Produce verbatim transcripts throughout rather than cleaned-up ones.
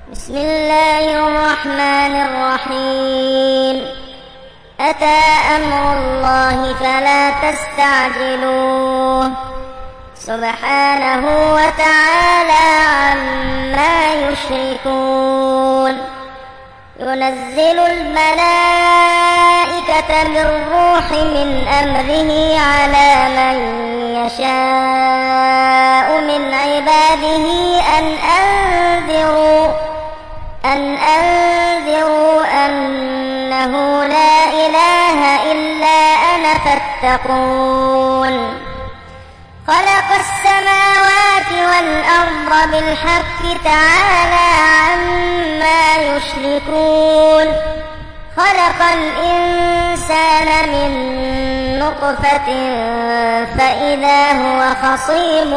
بسم الله الرحمن الرحيم. أتى أمر الله فلا تستعجلوه سبحانه وتعالى عما يشركون. ينزل الملائكة بالروح من أمره على من يشاء من عباده أن أنذروا أن أنذروا أنه لا إله إلا أنا فاتقون. خلق السماوات والأرض بالحق تعالى عما يشركون. خلق الإنسان من نطفة فإذا هو خصيم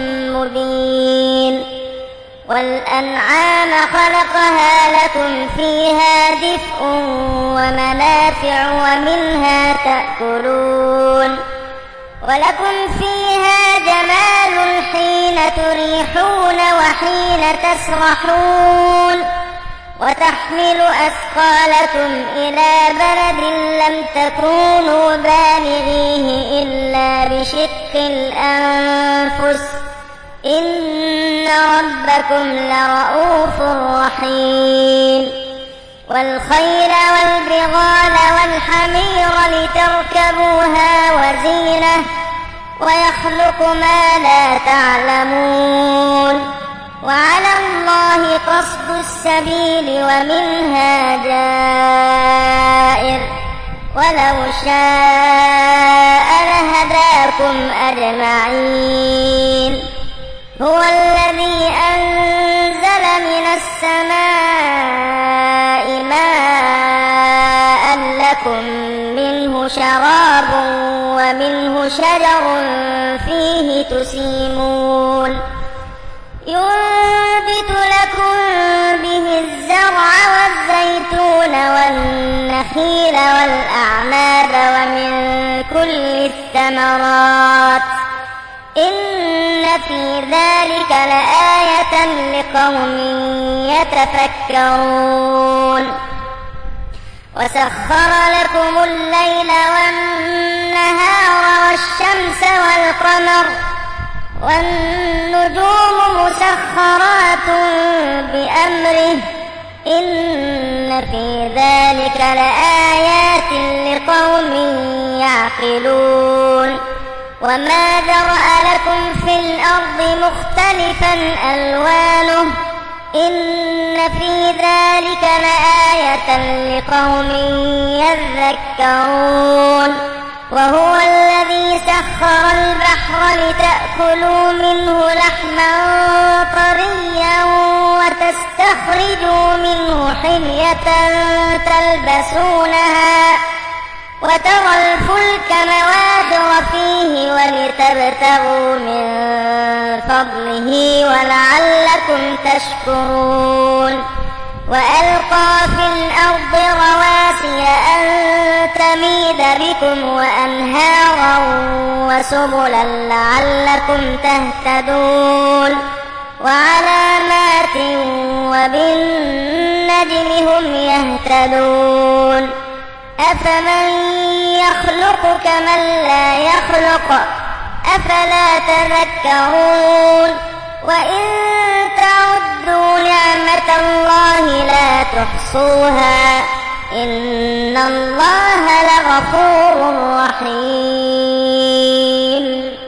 مبين. والأنعام خلقها لكم فيها دفء ومنافع ومنها تأكلون. ولكم فيها جمال حين تريحون وحين تسرحون. وتحمل أثقالكم إلى بلد لم تكونوا بالغيه إلا بشق الأنفس إن ربكم لرؤوف رحيم. والخيل والبغال والحمير لتركبوها وزينة ويخلق ما لا تعلمون. وعلى الله قصد السبيل ومنها جائر ولو شاء لهداكم أجمعين. هو الذي أنزل من السماء ماء لكم منه شراب ومنه شجر فيه تسيمون. ينبت لكم به الزرع والزيتون والنخيل والأعناب ومن كل الثمرات إن في ذلك لآية لقوم يتفكرون. وسخر لكم الليل والنهار والشمس والقمر والنجوم مسخرات بأمره إن في ذلك لآيات لقوم يعقلون. وما ذرأ لكم في الأرض مختلفا ألوانه إن في ذلك لآية لقوم يذكرون. وهو الذي سخر البحر لتأكلوا منه لحما طريا وتستخرجوا منه حلية تلبسونها وترى الفلك مواخر فيه ولتبتغوا من فضله ولعلكم تشكرون. وألقى في الأرض رواسي أن تميد بكم وأنهارا وسبلا لعلكم تهتدون. وعلامات وبالنجم هم يهتدون. أفمن يخلق كمن لا يخلق أفلا تذكرون. وإن تعدوا نعمة الله لا تحصوها إن الله لغفور رحيم.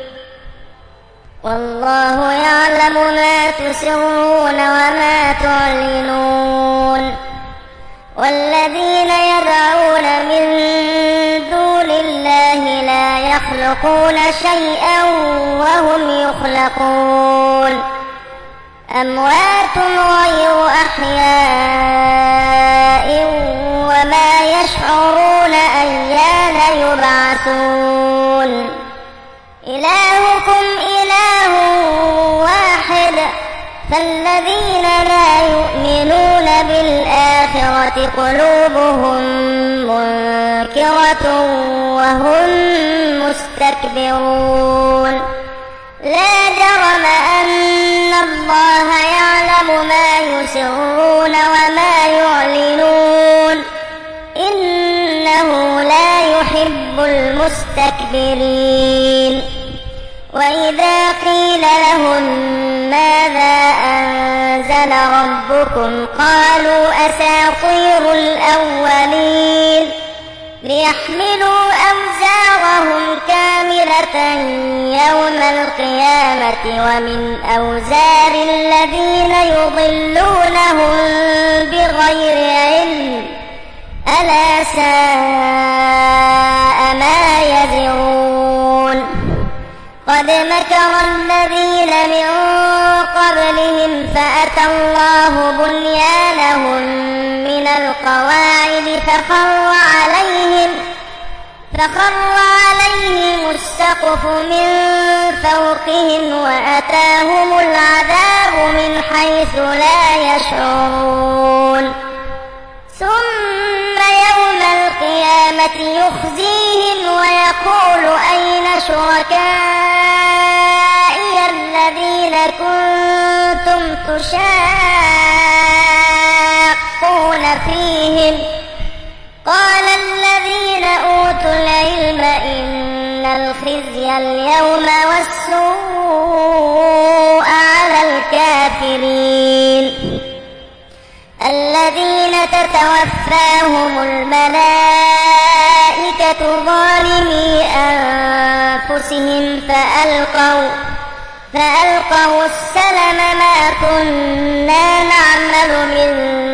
والله يعلم ما تسرون وما تعلنون. والذين يدعون من دون الله لا يخلقون شيئا وهم يخلقون. أموات غير أحياء وما يشعرون أيان يبعثون. إلهكم إله واحد فالذين لا يؤمنون بالآخرة قلوبهم منكرة وهم مستكبرون. لا جرم أن الله يعلم ما يسرون يسرون وما يعلنون إنه لا يحب المستكبرين. وإذا قيل لهم ماذا أنزل ربكم قالوا أساطير الأولين ليحملوا أوزارهم كاملة يوم القيامة ومن أوزار الذين يضلونهم بغير علم ألا ساء ما يزرون. قد مكر الذين من قبلهم فأتى الله بنيانهم من القواعد فخر عليهم فخر عليهم السقف من فوقهم وأتاهم العذاب من حيث لا يشعرون. ثم يوم القيامة يخزيهم ويقول أين شركائي الذين كنتم تشاقون فيهم قال الذين أوتوا العلم إن الخزي اليوم والسوء على الكافرين الذين تتوفاهم الملائكة ظالمي أنفسهم فألقوا فألقوا السلم ما كنا نعمل من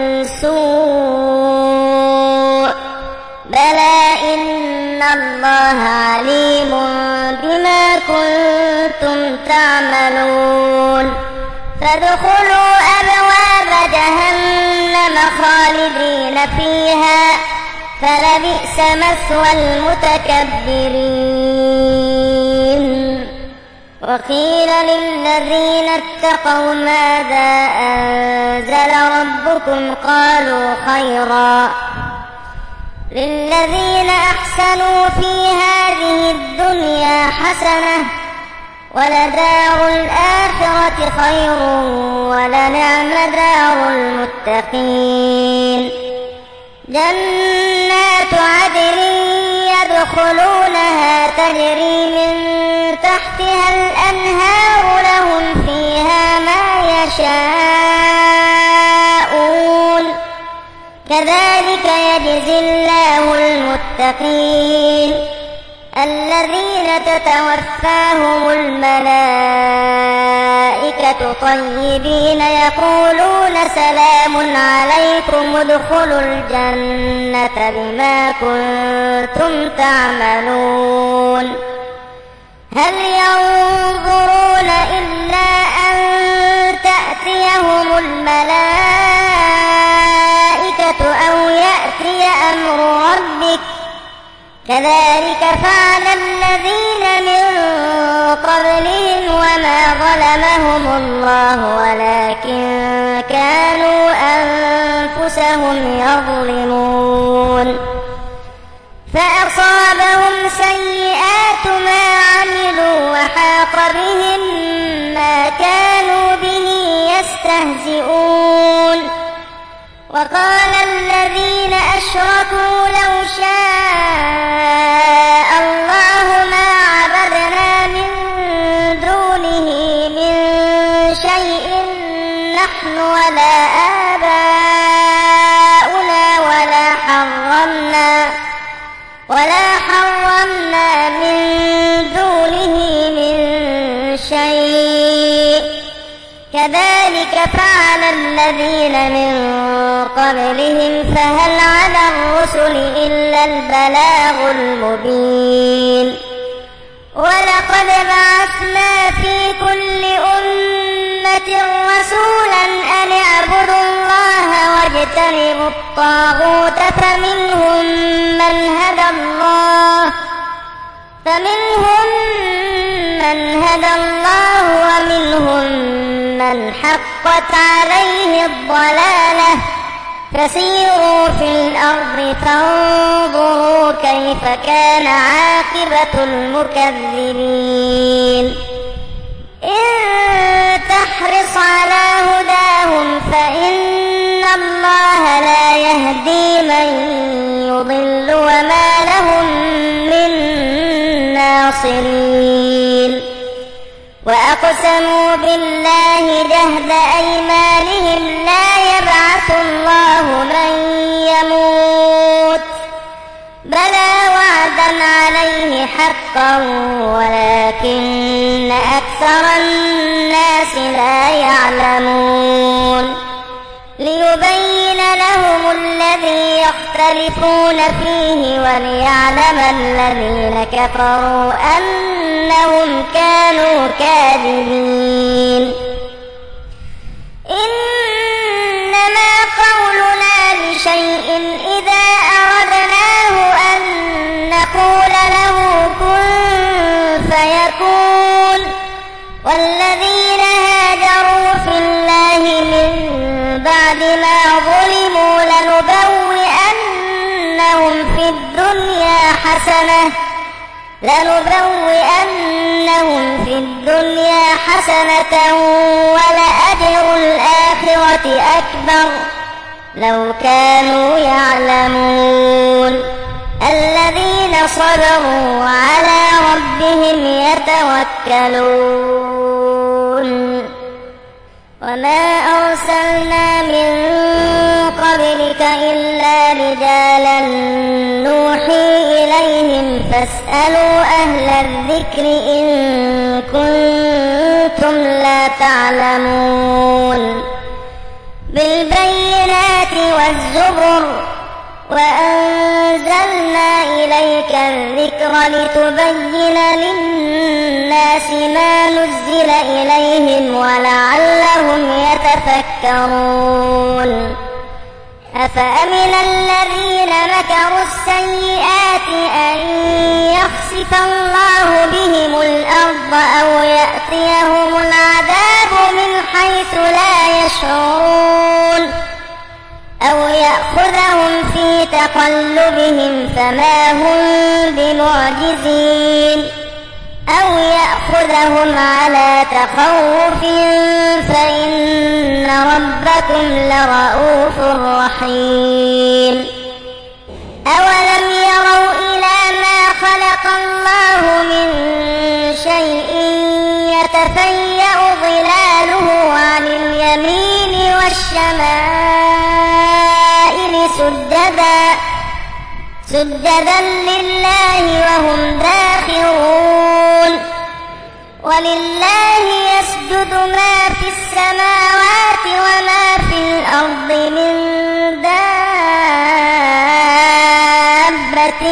سوء بلى إن الله عليم بما كنتم تعملون. فادخلوا أبواب جهنم خالدين فيها فلبئس مثوى المتكبرين. وقيل للذين اتقوا ماذا أنزل ربكم قالوا خيرا للذين أحسنوا في هذه الدنيا حسنة ولدار الآخرة خير ولنعم دار المتقين. جنات عدن يدخلونها تجري من تحتها الأنهار لهم فيها ما يشاءون كذلك يجزي الله المتقين الذين تتوفاهم الملائكة طيبين يقولون سلام عليكم ادخلوا الجنة بما كنتم تعملون. هل ينظرون إلا أن تأتيهم الملائكة أو يأتي أمر ربك كذلك فعل الذين من قبلهم وما ظلمهم الله ولكن كانوا أنفسهم يظلمون. فأصابهم سيئات ما عملوا وحاق بهم ما كانوا به يستهزئون. وقال الذين أشركوا لو شاء الله ما عبدنا من دونه من شيء نحن ولا آباؤنا ولا حرمنا ولا حرمنا من دونه من شيء كذلك فعل الذين من قبلهم فهل على الرسل إلا البلاغ المبين. ولقد بعثنا في كل أمة رسولا أن اعبدوا الله واجتنبوا الطاغوت فمنهم من هدى الله فمنهم من هدى الله ومنهم من حقت عليه الضلالة فسيروا في الأرض فانظروا كيف كان عاقبة المكذبين. إن تحرص على هداهم فإن الله تضل وما لهم من ناصرين. وأقسموا بالله جهد أيمانهم لا يبعث الله من يموت بلى وعدا عليه حقا ولكن أكثر الناس لا يعلمون. ليبين لهم الذي يختلفون فيه وليعلم الذين كفروا أنهم كانوا كاذبين. إنما قولنا لشيء إذا أردناه أن نقول له كن فيكون. والذين هاجروا في الله من بعد ما ظلموا لنبوئنهم في الدنيا حسنة لنبوئنهم في الدنيا حسنة ولأجر الآخرة أكبر لو كانوا يعلمون. الذين صبروا وعلى ربهم يتوكلون. وما أرسلنا من قبلك إلا رجالا نوحي إليهم فاسألوا أهل الذكر إن كنتم لا تعلمون. بالبينات والزبر وأنزلنا إليك الذكر لتبين للناس ما نزل إليهم ولعلهم يتفكرون. أفأمن الذين مكروا السيئات أن يخسف الله بهم الأرض أو يأتيهم العذاب من حيث لا يشعرون أو يأخذهم في تقلبهم فما هم بمعجزين أو يأخذهم على تخوف فإن ربكم لرؤوف رحيم. أولم يروا إلى ما خلق الله من شيء يتفيأ ظلاله عن اليمين والشمائل سجدا سجدا لله وهم داخرون. ولله يسجد ما في السماوات وما في الأرض من دابة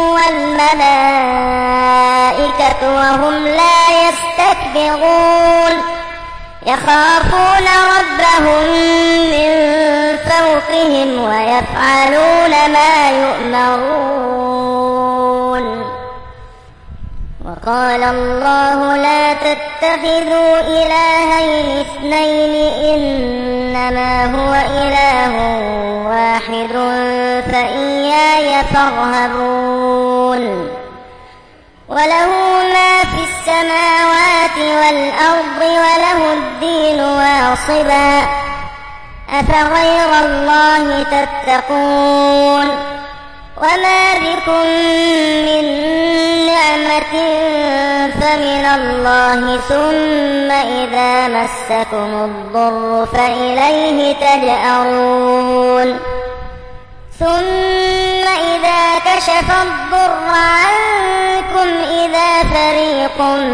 والملائكة وهم لا يستكبرون يخافون ربهم من فوقهم ويفعلون ما يؤمرون. وقال الله لا تتخذوا إلهين اثنين إنما هو إله واحد فإياي فارهبون. وله ما في السماوات والأرض وله الدين واصبا أفغير الله تتقون. وما بكم من نعمة فمن الله ثم إذا مسكم الضر فإليه تجأرون. ثم إذا كشف الضر عنكم إذا فريق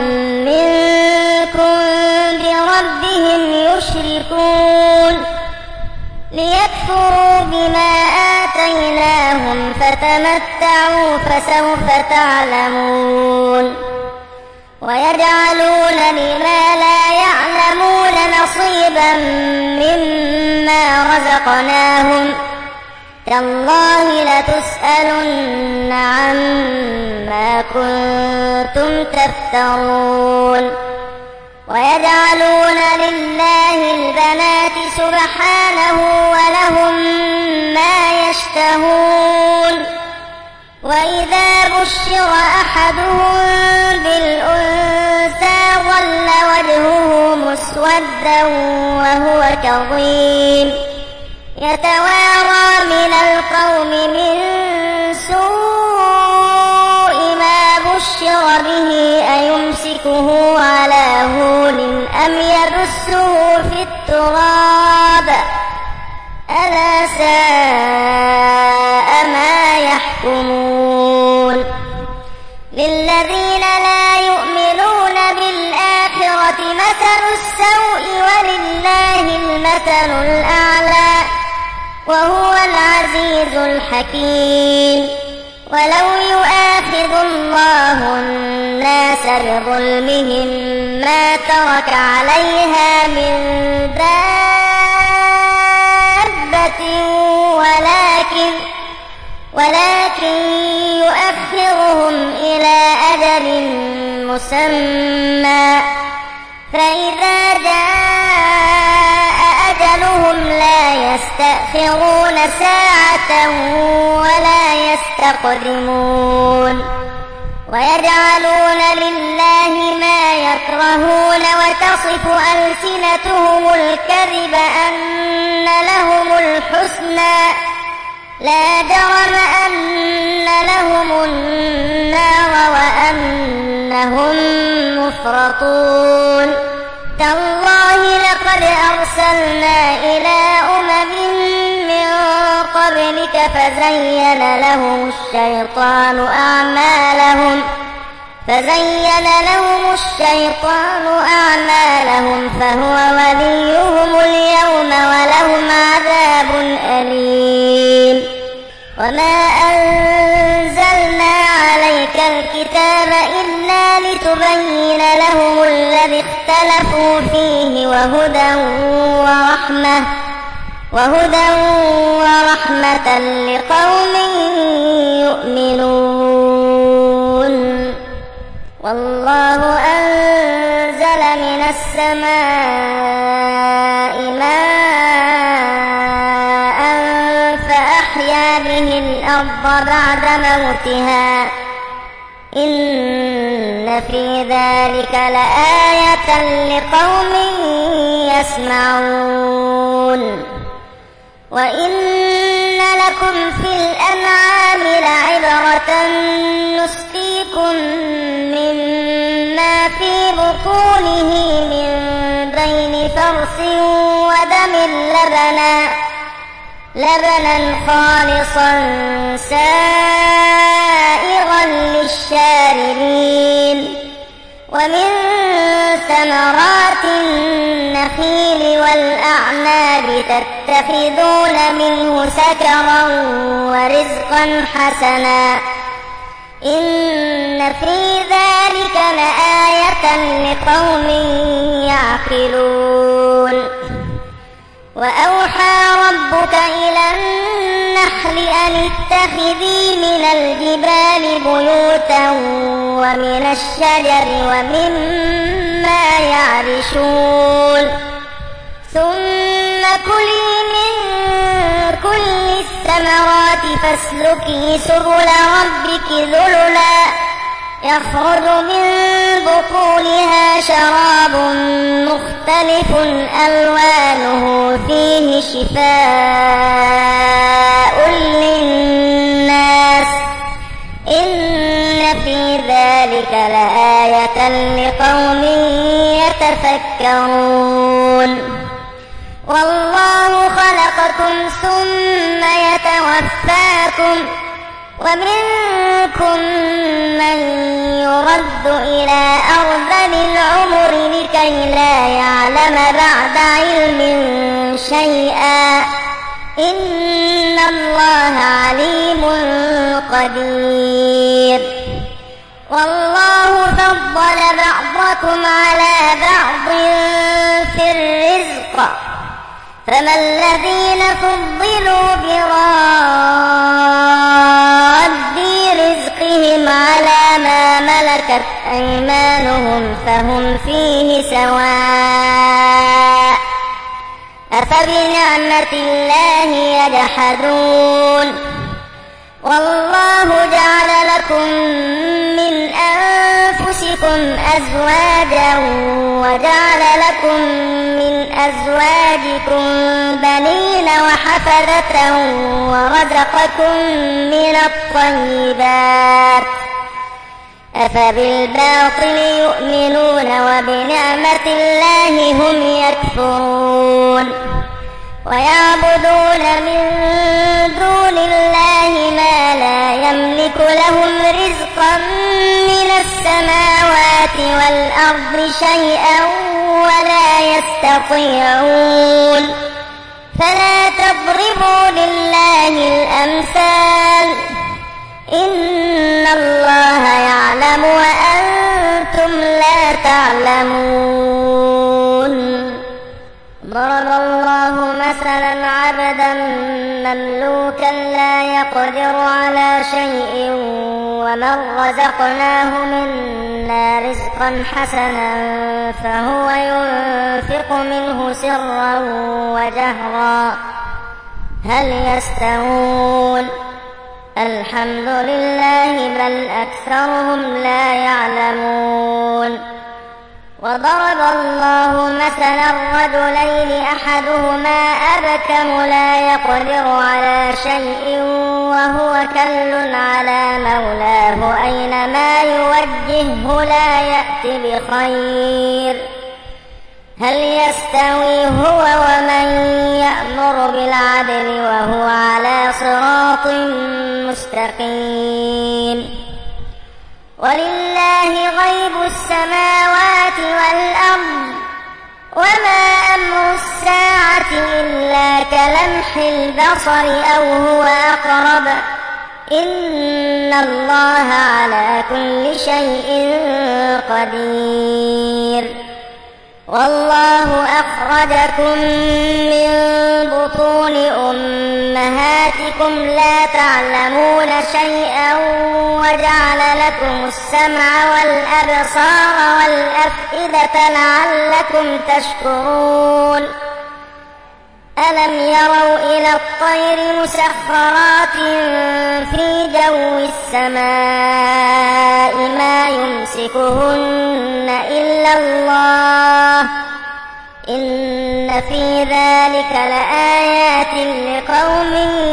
منكم بربهم يشركون ليكفروا بما آتيناهم فتمتعوا فسوف تعلمون. ويجعلون لما لا يعلمون نصيبا مما رزقناهم تالله لتسألن عما كنتم تفترون. ويجعلون لله البنات سبحانه ولهم ما يشتهون. وإذا بشر أحدهم بالأنثى ظل وجهه مسودا وهو كظيم يتوارى من القوم من ساء ما يحكمون للذين لا يؤمنون بالآخرة مثل السوء ولله المثل الأعلى وهو العزيز الحكيم ولو يؤاخذ الله الناس بظلمهم ما ترك عليها من دابة ولكن ولكن يؤخرهم إلى أجل مسمى فإذا جاء أجلهم لا يستأخرون ساعة ولا يستقدمون ويجعلون لله ما يكرهون وتصف ألسنتهم الكذب أن لهم الحسنى لا جرم أن لهم النار وأنهم مفرطون تالله لقد أرسلنا إلى أمم من قبلك فزين لهم الشيطان أعمالهم فزين لهم الشيطان أعمالهم فهو وليهم اليوم ولهم عذاب أليم وما أنزلنا عليك الكتاب إلا لتبين لهم الذي اختلفوا فيه وهدى ورحمة وهدى ورحمة لقوم يؤمنون والله أنزل من السماء ماء فأحيا به الأرض بعد موتها إن في ذلك لآية لقوم يسمعون وإن لكم في الأنعام لعبرة نسقيكم مما في بطونه من بين فرث ودم لبنا لبنا خالصا سائغا للشاربين ومن ثمرات النخيل والأعناب تتخذون منه سكرا ورزقا حسنا إن في ذلك لآية لقوم يعقلون وأوحى ربك إلى النحل أن اتخذي من الجبال بيوتا ومن الشجر ومما يعرشون ثم كلي من كل الثمرات فاسلكي سبل ربك ذللا يخرج من بطونها شراب مختلف ألوانه فيه شفاء للناس إن في ذلك لآية لقوم يتفكرون والله خلقكم ثم يتوفاكم ومنكم من يرد إلى أرذل العمر لكي لا يعلم بعد علم شيئا إن الله عليم قدير والله فضل بعضكم على بعض في الرزق فما الذين فضلوا براد رزقهم على ما ملكت أيمانهم فهم فيه سواء أفبنعمة الله يجحدون والله جعل لكم من أنفسكم أزواجا وجعل لكم من أزواجكم بنين وحفدة ورزقكم من الطيبات أفبالباطل يؤمنون وبنعمة الله هم يكفرون ويعبدون من دون الله ما لا يملك لهم رزقا من السماوات والأرض شيئا ولا يستطيعون فلا تضربوا لله الأمثال إن الله يعلم وأنتم لا تعلمون. ضرب الله مثلا عبدا مملوكا لا يقدر على شيء ومن رزقناه منا رزقا حسنا فهو ينفق منه سرا وجهرا هل يستوون الحمد لله بل أكثرهم لا يعلمون. وضرب الله مثلا رجلين أحدهما أبكم لا يقدر على شيء وهو كل على مولاه أينما يوجهه لا يأتي بخير هل يستوي هو ومن يأمر بالعدل وهو على صراط مستقيم. ولله غيب السماوات والأرض وما أمر الساعة إلا كلمح البصر أو هو أقرب إن الله على كل شيء قدير. والله أخرجكم من بطون أمهاتكم لا تعلمون شيئا وجعل لكم السمع والأبصار والأفئدة لعلكم تشكرون. ألم يروا إلى الطير مسخرات في جو السماء ما يمسكهن إلا الله إن في ذلك لآيات لقوم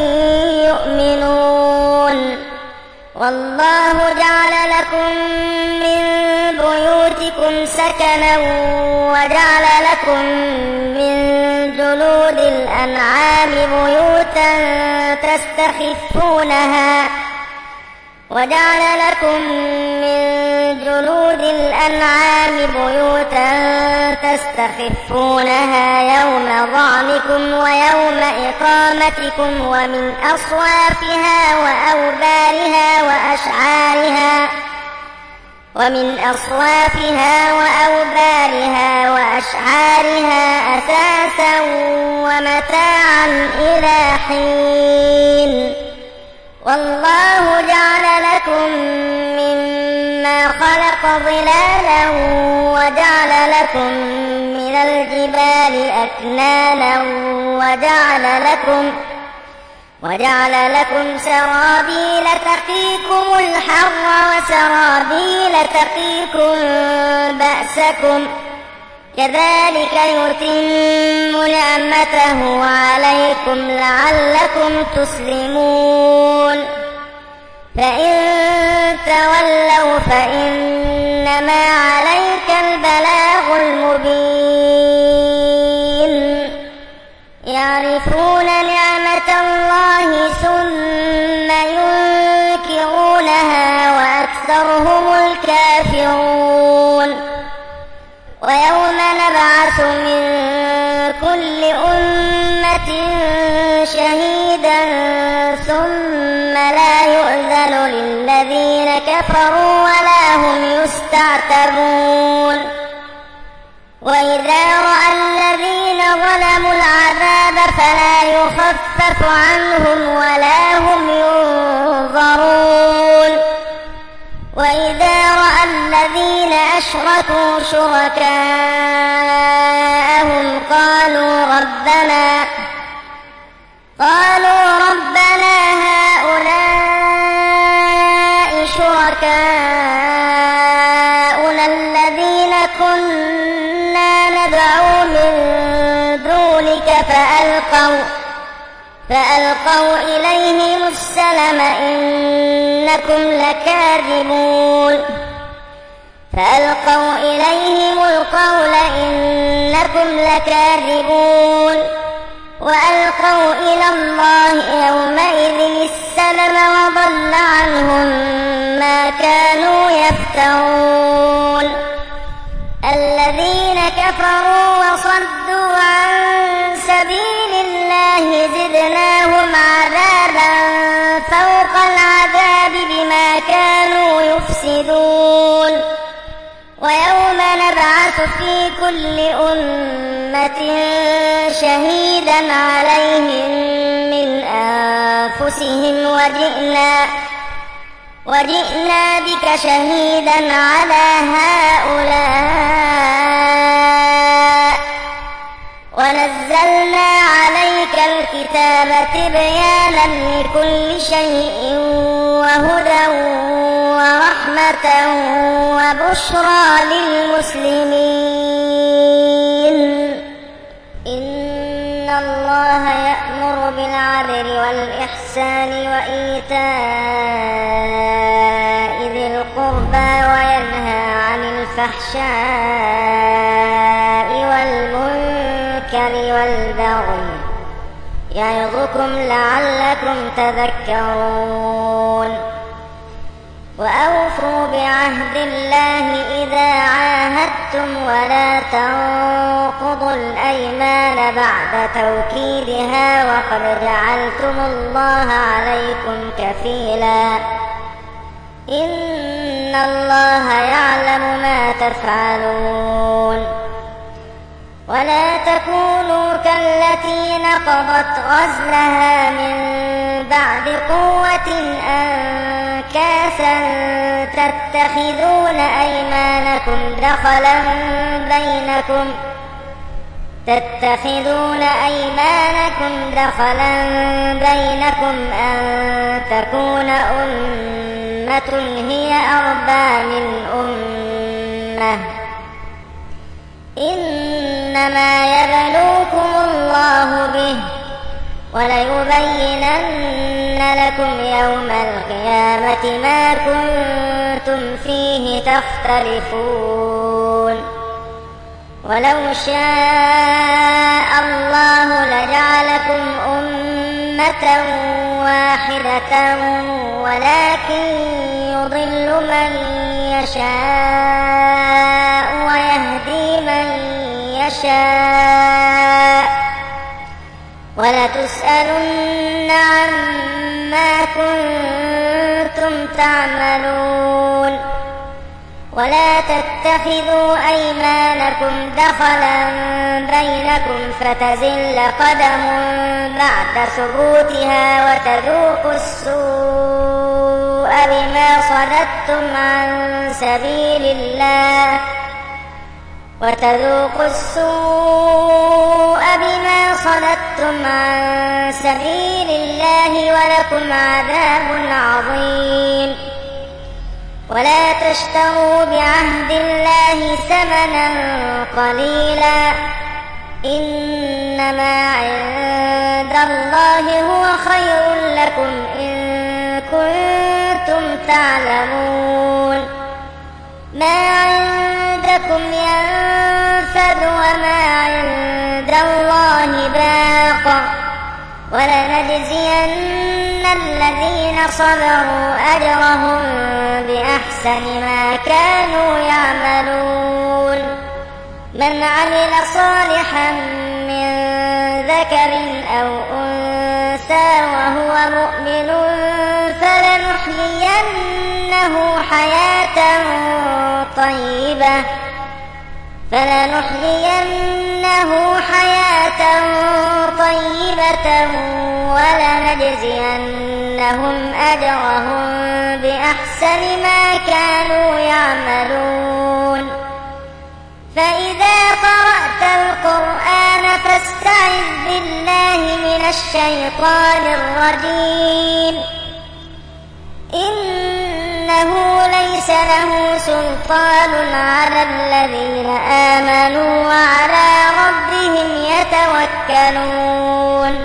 يؤمنون. والله جعل لكم من بيوتكم سكنا وجعل لكم من جلود الأنعام بيوتا تستخفونها وجعل لكم من جلود الأنعام بيوتا تستخفونها يوم ظعنكم ويوم إقامتكم ومن أصوافها وأوبارها وأشعارها ومن أصوافها وأوبارها وأشعارها أثاثا ومتاعا إلى حين. والله جعل لكم مما خلق ظلالا وجعل لكم من الجبال أكنانا وجعل لكم وجعل لكم سرابيل تقيكم الحر وسرابيل تقيكم بأسكم كذلك يتم نعمته عليكم لعلكم تسلمون. فإن تولوا فإنما عليك البلاغ المبين. يعرفون نعمة الله ثم ينكرونها وأكثرهم الكافرون. ويوم نبعث من كل أمة شهيدا ثم لا يؤذن للذين كفروا ولا هم يستعتبون. وإذا رأى الذين ظلموا العذاب فلا يخفف عنهم ولا هم ينظرون. وإذا رأى الذين أشركوا شركاءهم قالوا ربنا قالوا ربنا هؤلاء شركاؤنا الذين كنا ندعو من دونك فألقوا فألقوا إليهم السلم إنكم لكاذبون. فألقوا إليهم القول إنكم لكاذبون. وألقوا إلى الله يومئذ السلم وضل عنهم ما كانوا يفترون الذين كفروا وصدوا عن سبيل الله زدناهم عذابا فوق العذاب بما كانوا يفسدون ويوم نبعث في كل أمة شهيدا عليهم من أنفسهم وجئنا, وجئنا بك شهيدا على هؤلاء ونزلنا عليك الكتاب تبيانا لكل شيء وهدى ورحمة وبشرى للمسلمين إن الله يأمر بالعدل والإحسان وإيتاء ذي القربى وينهى عن الفحشاء والمنكر والبغي يعظكم لعلكم تذكرون وأوفوا بعهد الله إذا عاهدتم ولا تنقضوا الأيمان بعد توكيدها وقد جعلتم الله عليكم كفيلا إن الله يعلم ما تفعلون ولا تكونوا كالتي نقضت غزلها من بعد قوة أنكاثا تتخذون أيمانكم دخلا بينكم تتخذون أيمانكم دخلا بينكم أن تكون أمة هي أربى من أمة إنما يبلوكم الله به وليبينن لكم يوم القيامة ما كنتم فيه تختلفون ولو شاء الله لجعلكم أمة واحدة ولكن يضل من يشاء ويهدي من يشاء ولتسألن عما كنتم تعملون ولا تتخذوا أيمانكم دخلا بينكم فتزل قدم بعد ثبوتها وتذوقوا السوء بما صددتم عن سبيل الله وتذوقوا السوء بما صددتم عن سبيل الله ولكم عذاب عظيم ولا تشتروا بعهد الله ثمنا قليلا إنما عند الله هو خير لكم إن كنتم تعلمون ما عندكم ينفد وما عند الله باق ولنجزين الذين صبروا أجرهم بأحسن ما كانوا يعملون من عمل صالحا من ذكر أو أنثى وهو مؤمن فلنحيينه حياة طيبة فلنحيينه حياة طيبة ولنجزينهم أجرهم بأحسن ما كانوا يعملون فإذا قرأت القرآن فاستعذ بالله من الشيطان الرجيم إنه ليس له سلطان على الذين آمنوا وعلى ربهم يتوكلون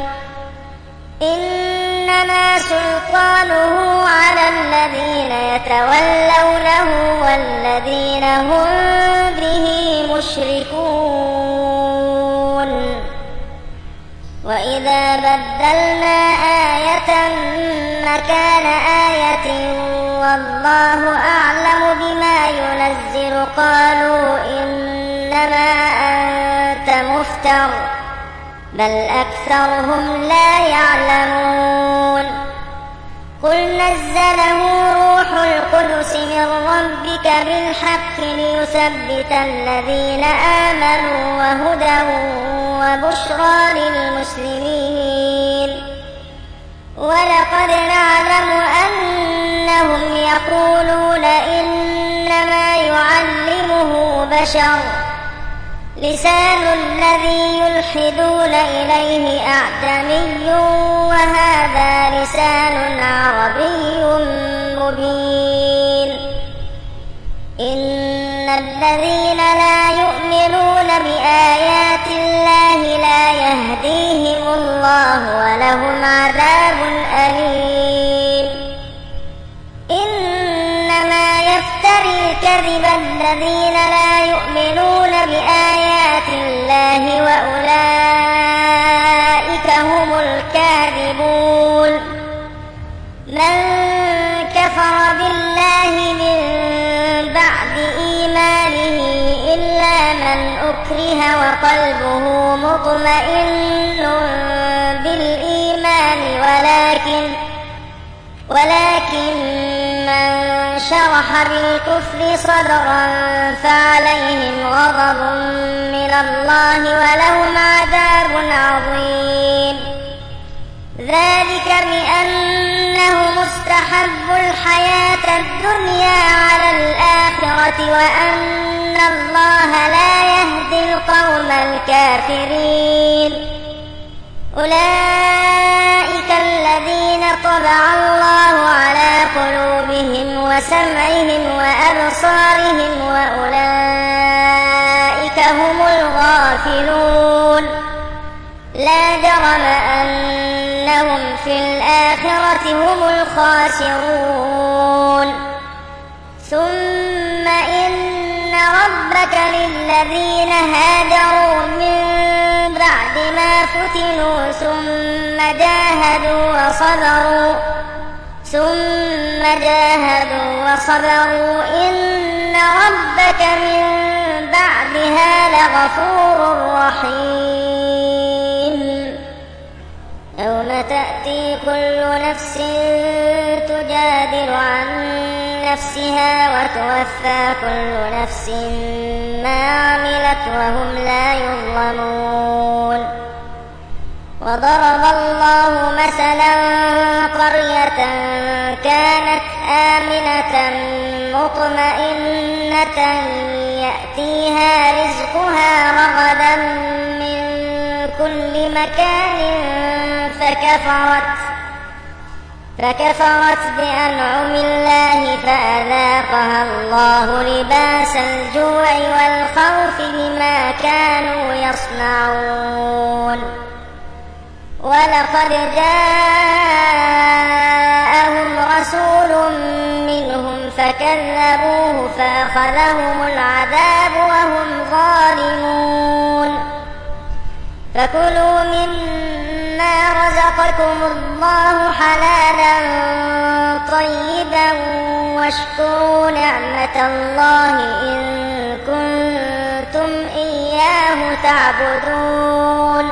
إنما سلطانه على الذين يتولونه والذين هم به مشركون وإذا وإذا بدلنا آية مكان آية والله أعلم بما ينزل قالوا إنما أنت مفتر بل أكثرهم لا يعلمون قل نزله روح القدس من ربك بالحق ليثبت الذين آمنوا وهدى وبشرى للمسلمين ولقد نعلم أنهم يقولون إنما يعلمه بشر لسان الذي يلحدون إليه أعجمي وهذا لسان عربي مبين إن الذين لا يؤمنون بآيات الله لا يهديهم الله ولهم عذاب أليم إنما يفتري الكذب الذين لا يؤمنون بآيات الله وأولئك هم الكاذبون من كفر بالله من بعد إيمانه إلا من أكره وقلبه مطمئن بالإيمان ولكن ولكن من شرح بالكفر صدرا فعليهم غضب من الله ولهم عذاب عظيم ذلك بأنهم استحبوا الحياة الدنيا على الآخرة وأن الله لا يهدي القوم الكافرين أولئك الذين طبع الله على قلوبهم وسمعهم وأبصارهم وأولئك هم الغافلون لا جرم أنهم في الآخرة هم الخاسرون ثم إن ربك للذين هاجروا من بعد ما فتنوا ثم جاهدوا وصبروا ثم جاهدوا وصبروا إن ربك من بعدها لغفور رحيم يوم تأتي كل نفس تجادل عن نفسها وتوفى كل نفس ما عملت وهم لا يظلمون وضرب الله مثلا قرية كانت آمنة مطمئنة يأتيها رزقها رغدا من كل مكان فكفرت فكفرت بأنعم الله فأذاقها الله لباس الجوع والخوف بما كانوا يصنعون ولقد جاءهم رسول منهم فكذبوه فأخذهم العذاب وهم ظالمون فكلوا مما رزقكم الله حلالا طيبا واشكروا نعمة الله إن كنتم إياه تعبدون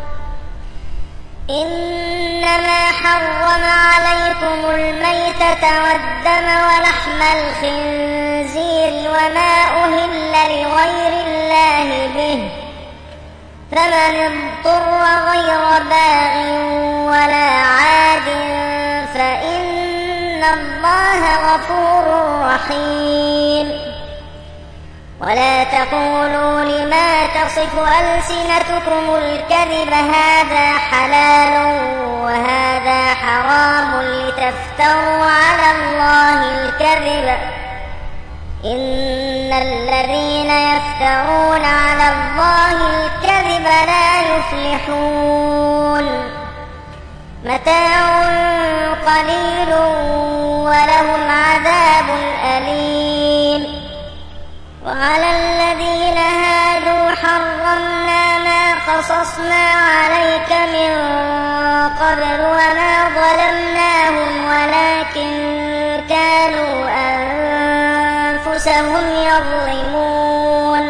إنما حرم عليكم الميتة والدم ولحم الخنزير وما أهل لغير الله به فمن اضطر غير باغ ولا عاد فإن الله غفور رحيم ولا تقولوا لما تصف ألسنتكم الكذب هذا حلال وهذا حرام لتفتروا على الله الكذب إن الذين يفترون على الله الكذب لا يفلحون متاع قليل ولهم عذاب أليم وعلى الذين هادوا حرمنا ما قصصنا عليك من قبل وما ظلمناهم ولكن كانوا أنفسهم يظلمون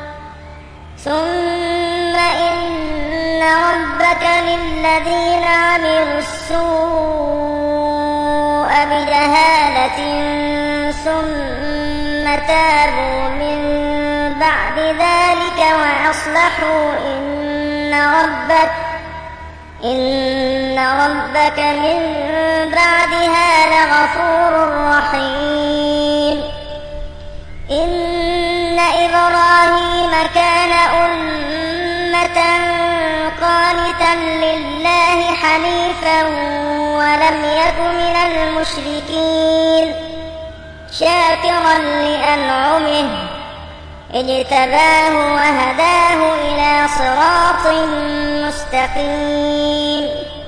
ثم إن ربك للذين عملوا السوء بجهالة ثم تابوا من بعد ذلك وأصلحوا إن ربك إن ربك من بعدها لغفور رحيم إن إبراهيم كان أمة قانتا لله حنيفا ولم يك من المشركين شاكرا لأنعمه اجتباه وهداه إلى صراط مستقيم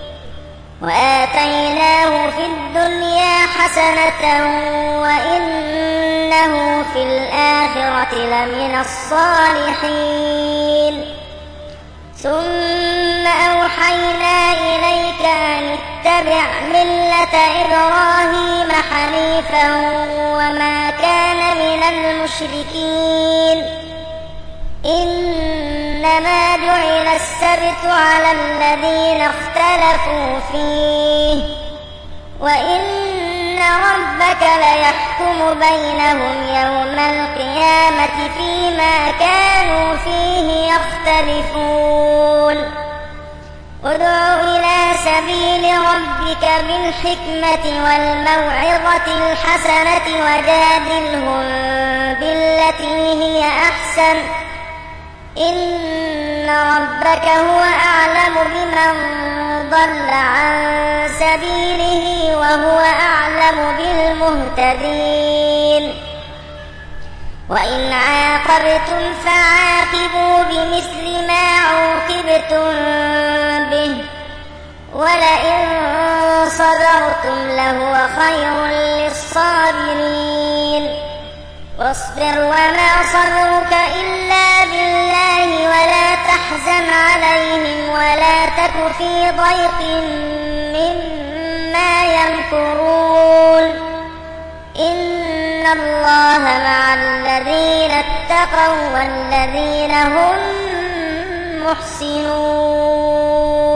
وآتيناه في الدنيا حسنة وإنه في الآخرة لمن الصالحين ثم أوحينا إليك أن اتبع ملة إبراهيم حنيفا وما كان من المشركين إنما جعل السبت على الذين اختلفوا فيه وإن ربك ليحكم بينهم يوم القيامة فيما كانوا فيه يختلفون ادع إلى سبيل ربك بالحكمة والموعظة الحسنة وجادلهم بالتي هي أحسن إن ربك هو أعلم بمن ضل عن سبيله وهو أعلم بالمهتدين وإن عاقبتم فعاقبوا بمثل ما عوقبتم به ولئن صبرتم لهو خير للصابرين واصبر وما صبرك إلا بالله ولا تحزن عليهم ولا تك في ضيق مما يمكرون إن الله مع الذين اتقوا والذين هم محسنون